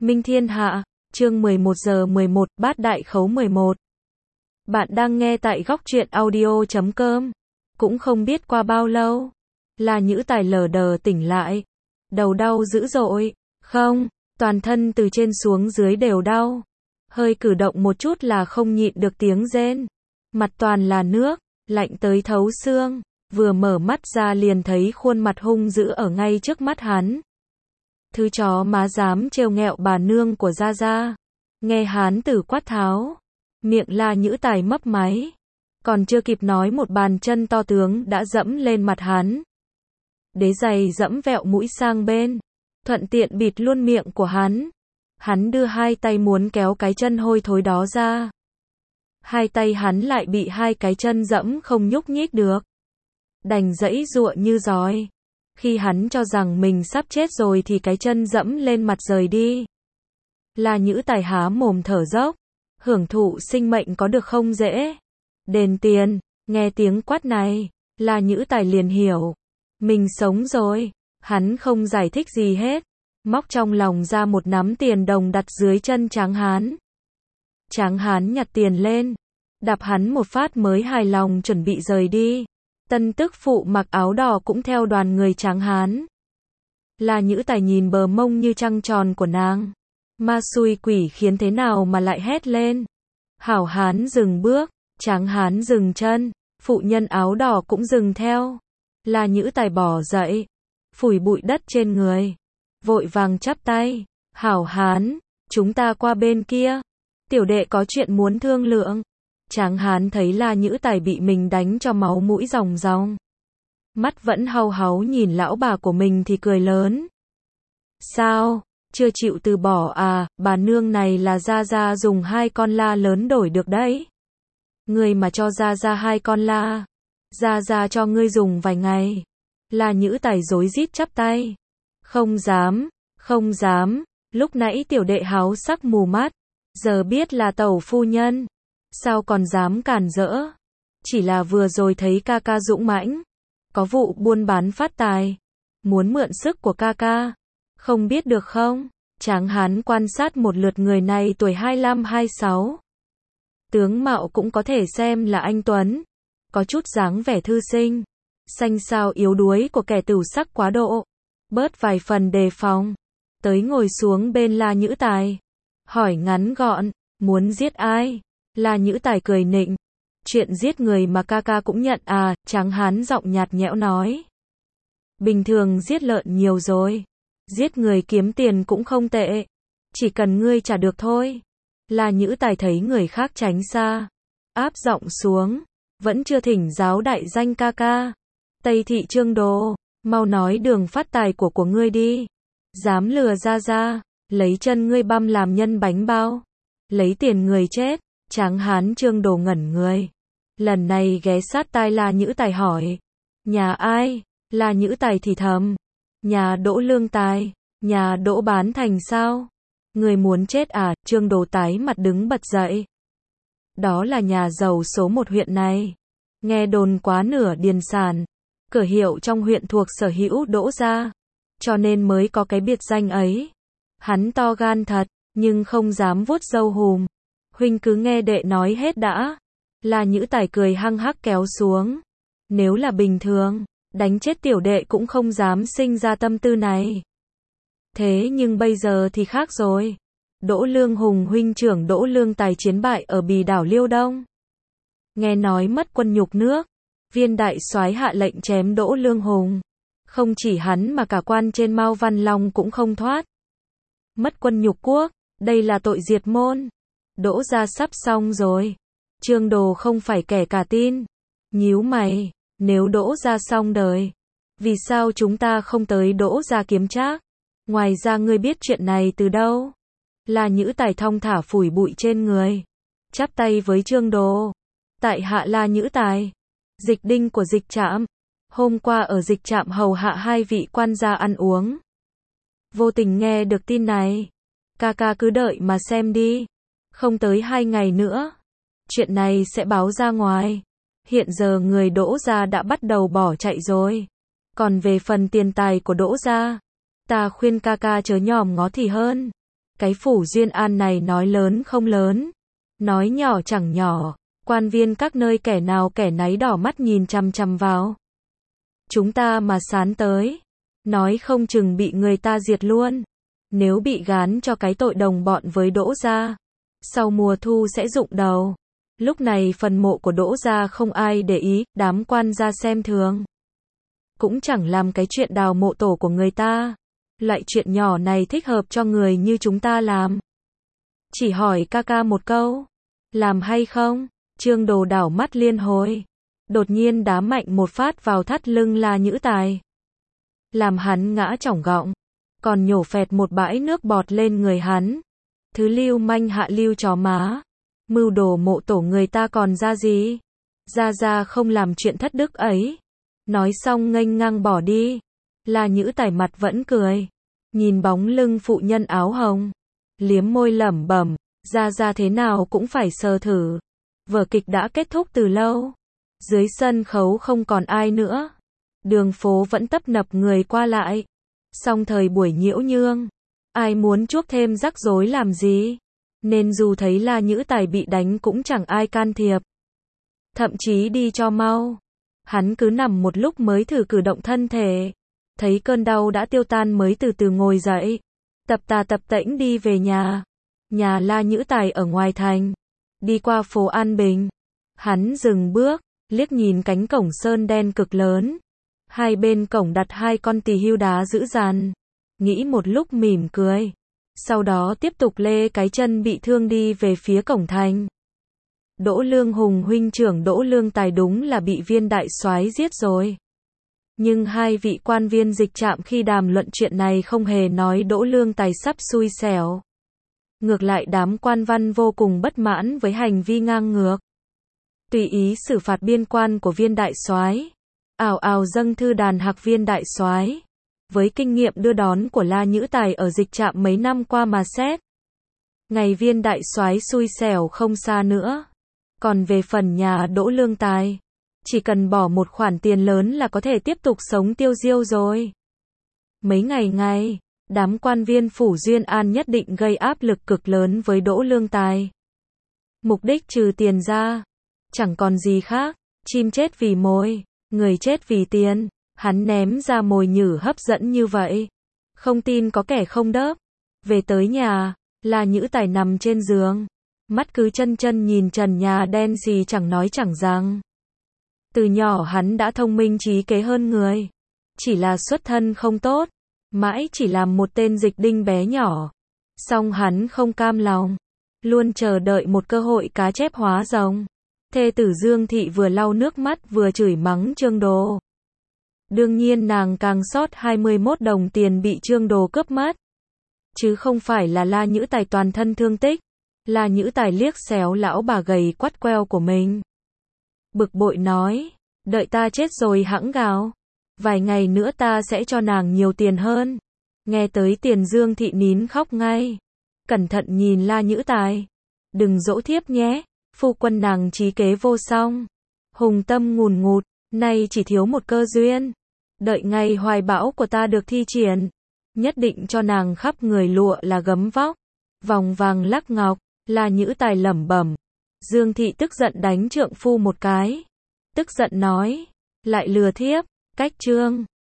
Minh Thiên Hạ, chương 11:11, Bát Đại Khấu 11. Bạn đang nghe tại góc truyện audio.com. Cũng không biết qua bao lâu, La Nhữ Tài lờ đờ tỉnh lại. Đầu đau dữ dội, không, toàn thân từ trên xuống dưới đều đau. Hơi cử động một chút là không nhịn được tiếng rên. Mặt toàn là nước, lạnh tới thấu xương. Vừa mở mắt ra liền thấy khuôn mặt hung dữ ở ngay trước mắt hắn. Thứ chó má dám trêu ghẹo bà nương của Gia Gia. Nghe hán tử quát tháo, miệng La Nhữ Tài mấp máy. Còn chưa kịp nói một bàn chân to tướng đã dẫm lên mặt hắn. Đế giày dẫm vẹo mũi sang bên, thuận tiện bịt luôn miệng của hắn. Hắn đưa hai tay muốn kéo cái chân hôi thối đó ra. Hai tay hắn lại bị hai cái chân dẫm không nhúc nhích được. Đành giãy giụa như giói. Khi hắn cho rằng mình sắp chết rồi thì cái chân dẫm lên mặt rời đi. La Nhữ Tài há mồm thở dốc. Hưởng thụ sinh mệnh có được không dễ. Đền tiền. Nghe tiếng quát này, La Nhữ Tài liền hiểu. Mình sống rồi. Hắn không giải thích gì hết. Móc trong lòng ra một nắm tiền đồng đặt dưới chân Tráng Hán. Tráng Hán nhặt tiền lên. Đạp hắn một phát mới hài lòng chuẩn bị rời đi. Tân tức phụ mặc áo đỏ cũng theo đoàn người Tráng Hán. La Nhữ Tài nhìn bờ mông như trăng tròn của nàng. Ma xui quỷ khiến thế nào mà lại hét lên. Hảo Hán dừng bước, Tráng Hán dừng chân, phụ nhân áo đỏ cũng dừng theo. La Nhữ Tài bỏ dậy, phủi bụi đất trên người, vội vàng chắp tay. Hảo Hán, chúng ta qua bên kia. Tiểu đệ có chuyện muốn thương lượng. Tráng Hán thấy La Nhữ Tài bị mình đánh cho máu mũi ròng ròng. Mắt vẫn hau háu nhìn lão bà của mình thì cười lớn. Sao, chưa chịu từ bỏ à, bà nương này là Gia Gia dùng hai con la lớn đổi được đấy. Ngươi mà cho Gia Gia hai con la, Gia Gia cho ngươi dùng vài ngày. La Nhữ Tài rối rít chắp tay. Không dám, không dám, lúc nãy tiểu đệ háo sắc mù mắt, giờ biết là tẩu phu nhân. Sao còn dám cản rỡ? Chỉ là vừa rồi thấy ca ca dũng mãnh, có vụ buôn bán phát tài, muốn mượn sức của ca ca. Không biết được không? Tráng Hán quan sát một lượt người này tuổi 25-26. Tướng mạo cũng có thể xem là anh tuấn, có chút dáng vẻ thư sinh. Xanh xao yếu đuối của kẻ tửu sắc quá độ, bớt vài phần đề phòng. Tới ngồi xuống bên La Nhữ Tài, hỏi ngắn gọn, muốn giết ai? La Nhữ Tài cười nịnh. Chuyện giết người mà ca ca cũng nhận à? Tráng Hán giọng nhạt nhẽo nói. Bình thường giết lợn nhiều rồi, giết người kiếm tiền cũng không tệ, chỉ cần ngươi trả được thôi. La Nhữ Tài thấy người khác tránh xa, áp giọng xuống. Vẫn chưa thỉnh giáo đại danh ca ca. Tây thị Trương Đồ, mau nói đường phát tài của ngươi đi. Dám lừa Gia Gia, lấy chân ngươi băm làm nhân bánh bao, lấy tiền người chết. Tráng Hán Trương Đồ ngẩn người. Lần này ghé sát tai La Nhữ Tài hỏi. Nhà ai? La Nhữ Tài thì thầm. Nhà Đỗ Lương Tài. Nhà Đỗ Bán Thành sao? Người muốn chết à? Trương Đồ tái mặt đứng bật dậy. Đó là nhà giàu số 1 huyện này. Nghe đồn quá nửa điền sản, cửa hiệu trong huyện thuộc sở hữu Đỗ gia, cho nên mới có cái biệt danh ấy. Hắn to gan thật, nhưng không dám vuốt râu hùm. Huynh cứ nghe đệ nói hết đã. La Nhữ Tài cười hăng hắc kéo xuống. Nếu là bình thường, đánh chết tiểu đệ cũng không dám sinh ra tâm tư này. Thế nhưng bây giờ thì khác rồi. Đỗ Lương Hùng huynh trưởng Đỗ Lương Tài chiến bại ở Bì đảo Liêu Đông. Nghe nói mất quân nhục nước, viên đại soái hạ lệnh chém Đỗ Lương Hùng. Không chỉ hắn mà cả quan trên Mao Văn Long cũng không thoát. Mất quân nhục quốc, đây là tội diệt môn. Đỗ gia sắp xong rồi. Trương Đồ không phải kẻ cả tin. Nhíu mày, nếu Đỗ gia xong đời, vì sao chúng ta không tới Đỗ gia kiếm trác? Ngoài ra ngươi biết chuyện này từ đâu? La Nhữ Tài thong thả phủi bụi trên người, chắp tay với Trương Đồ. Tại hạ La Nhữ Tài, dịch đinh của dịch trạm. Hôm qua ở dịch trạm hầu hạ hai vị quan gia ăn uống, vô tình nghe được tin này. Ca ca cứ đợi mà xem đi. Không tới 2 ngày nữa, chuyện này sẽ báo ra ngoài. Hiện giờ người Đỗ gia đã bắt đầu bỏ chạy rồi. Còn về phần tiền tài của Đỗ gia, ta khuyên ca ca chớ nhòm ngó thì hơn. Cái Phủ Duyên An này nói lớn không lớn, nói nhỏ chẳng nhỏ, quan viên các nơi kẻ nào kẻ nấy đỏ mắt nhìn chằm chằm vào. Chúng ta mà sán tới, nói không chừng bị người ta diệt luôn. Nếu bị gán cho cái tội đồng bọn với Đỗ gia, sau mùa thu sẽ rụng đầu. Lúc này phần mộ của Đỗ gia không ai để ý, đám quan gia xem thường. Cũng chẳng làm cái chuyện đào mộ tổ của người ta. Loại chuyện nhỏ này thích hợp cho người như chúng ta làm. Chỉ hỏi ca ca một câu, làm hay không? Trương Đồ đảo mắt liên hồi, đột nhiên đá mạnh một phát vào thắt lưng La Nhữ Tài, làm hắn ngã chỏng gọng, còn nhổ phẹt một bãi nước bọt lên người hắn. Thứ lưu manh hạ lưu chó má, mưu đồ mộ tổ người ta còn ra gì? Ra không làm chuyện thất đức ấy. Nói xong nghênh ngang bỏ đi. La Nhữ Tài mặt vẫn cười, nhìn bóng lưng phụ nhân áo hồng, liếm môi lẩm bẩm, ra thế nào cũng phải sờ thử. Vở kịch đã kết thúc từ lâu. Dưới sân khấu không còn ai nữa. Đường phố vẫn tấp nập người qua lại. Xong thời buổi nhiễu nhương, ai muốn chuốc thêm rắc rối làm gì? Nên dù thấy La Nhữ Tài bị đánh cũng chẳng ai can thiệp. Thậm chí đi cho mau. Hắn cứ nằm một lúc mới thử cử động thân thể. Thấy cơn đau đã tiêu tan mới từ từ ngồi dậy. Tập tễnh đi về nhà. Nhà La Nhữ Tài ở ngoài thành. Đi qua phố An Bình. Hắn dừng bước, liếc nhìn cánh cổng sơn đen cực lớn. Hai bên cổng đặt hai con tỳ hưu đá dữ dằn. Nghĩ một lúc mỉm cười. Sau đó tiếp tục lê cái chân bị thương đi về phía cổng thành. Đỗ Lương Hùng huynh trưởng Đỗ Lương Tài đúng là bị Viên đại soái giết rồi. Nhưng hai vị quan viên dịch trạm khi đàm luận chuyện này không hề nói Đỗ Lương Tài sắp xui xẻo. Ngược lại đám quan văn vô cùng bất mãn với hành vi ngang ngược, tùy ý xử phạt biên quan của Viên đại soái. Ào ào dâng thư đàn hạc Viên đại soái. Với kinh nghiệm đưa đón của La Nhữ Tài ở dịch trạm mấy năm qua mà xét, ngày Viên đại soái xui xẻo không xa nữa. Còn về phần nhà Đỗ Lương Tài, chỉ cần bỏ một khoản tiền lớn là có thể tiếp tục sống tiêu diêu rồi. Mấy ngày, đám quan viên Phủ Duyên An nhất định gây áp lực cực lớn với Đỗ Lương Tài. Mục đích trừ tiền ra, chẳng còn gì khác. Chim chết vì mồi, người chết vì tiền. Hắn ném ra mồi nhử hấp dẫn như vậy, không tin có kẻ không đớp. Về tới nhà, La Nhữ Tài nằm trên giường, mắt cứ chân nhìn trần nhà đen xì chẳng nói chẳng rằng. Từ nhỏ hắn đã thông minh trí kế hơn người, chỉ là xuất thân không tốt, mãi chỉ làm một tên dịch đinh bé nhỏ. Song hắn không cam lòng, luôn chờ đợi một cơ hội cá chép hóa rồng. Thê tử Dương Thị vừa lau nước mắt vừa chửi mắng Trương Đồ. Đương nhiên nàng càng sót 21 đồng tiền bị Trương Đồ cướp mất. Chứ không phải là La Nhữ Tài toàn thân thương tích. La Nhữ Tài liếc xéo lão bà gầy quắt queo của mình. Bực bội nói, đợi ta chết rồi hẵng gào. Vài ngày nữa ta sẽ cho nàng nhiều tiền hơn. Nghe tới tiền Dương Thị nín khóc ngay. Cẩn thận nhìn La Nhữ Tài. Đừng dỗ thiếp nhé, phu quân nàng trí kế vô song. Hùng tâm ngùn ngụt, nay chỉ thiếu một cơ duyên. Đợi ngày hoài bão của ta được thi triển, nhất định cho nàng khắp người lụa là gấm vóc, vòng vàng lắc ngọc. La Nhữ Tài lẩm bẩm. Dương Thị tức giận đánh trượng phu một cái. Tức giận nói, lại lừa thiếp, cách trương.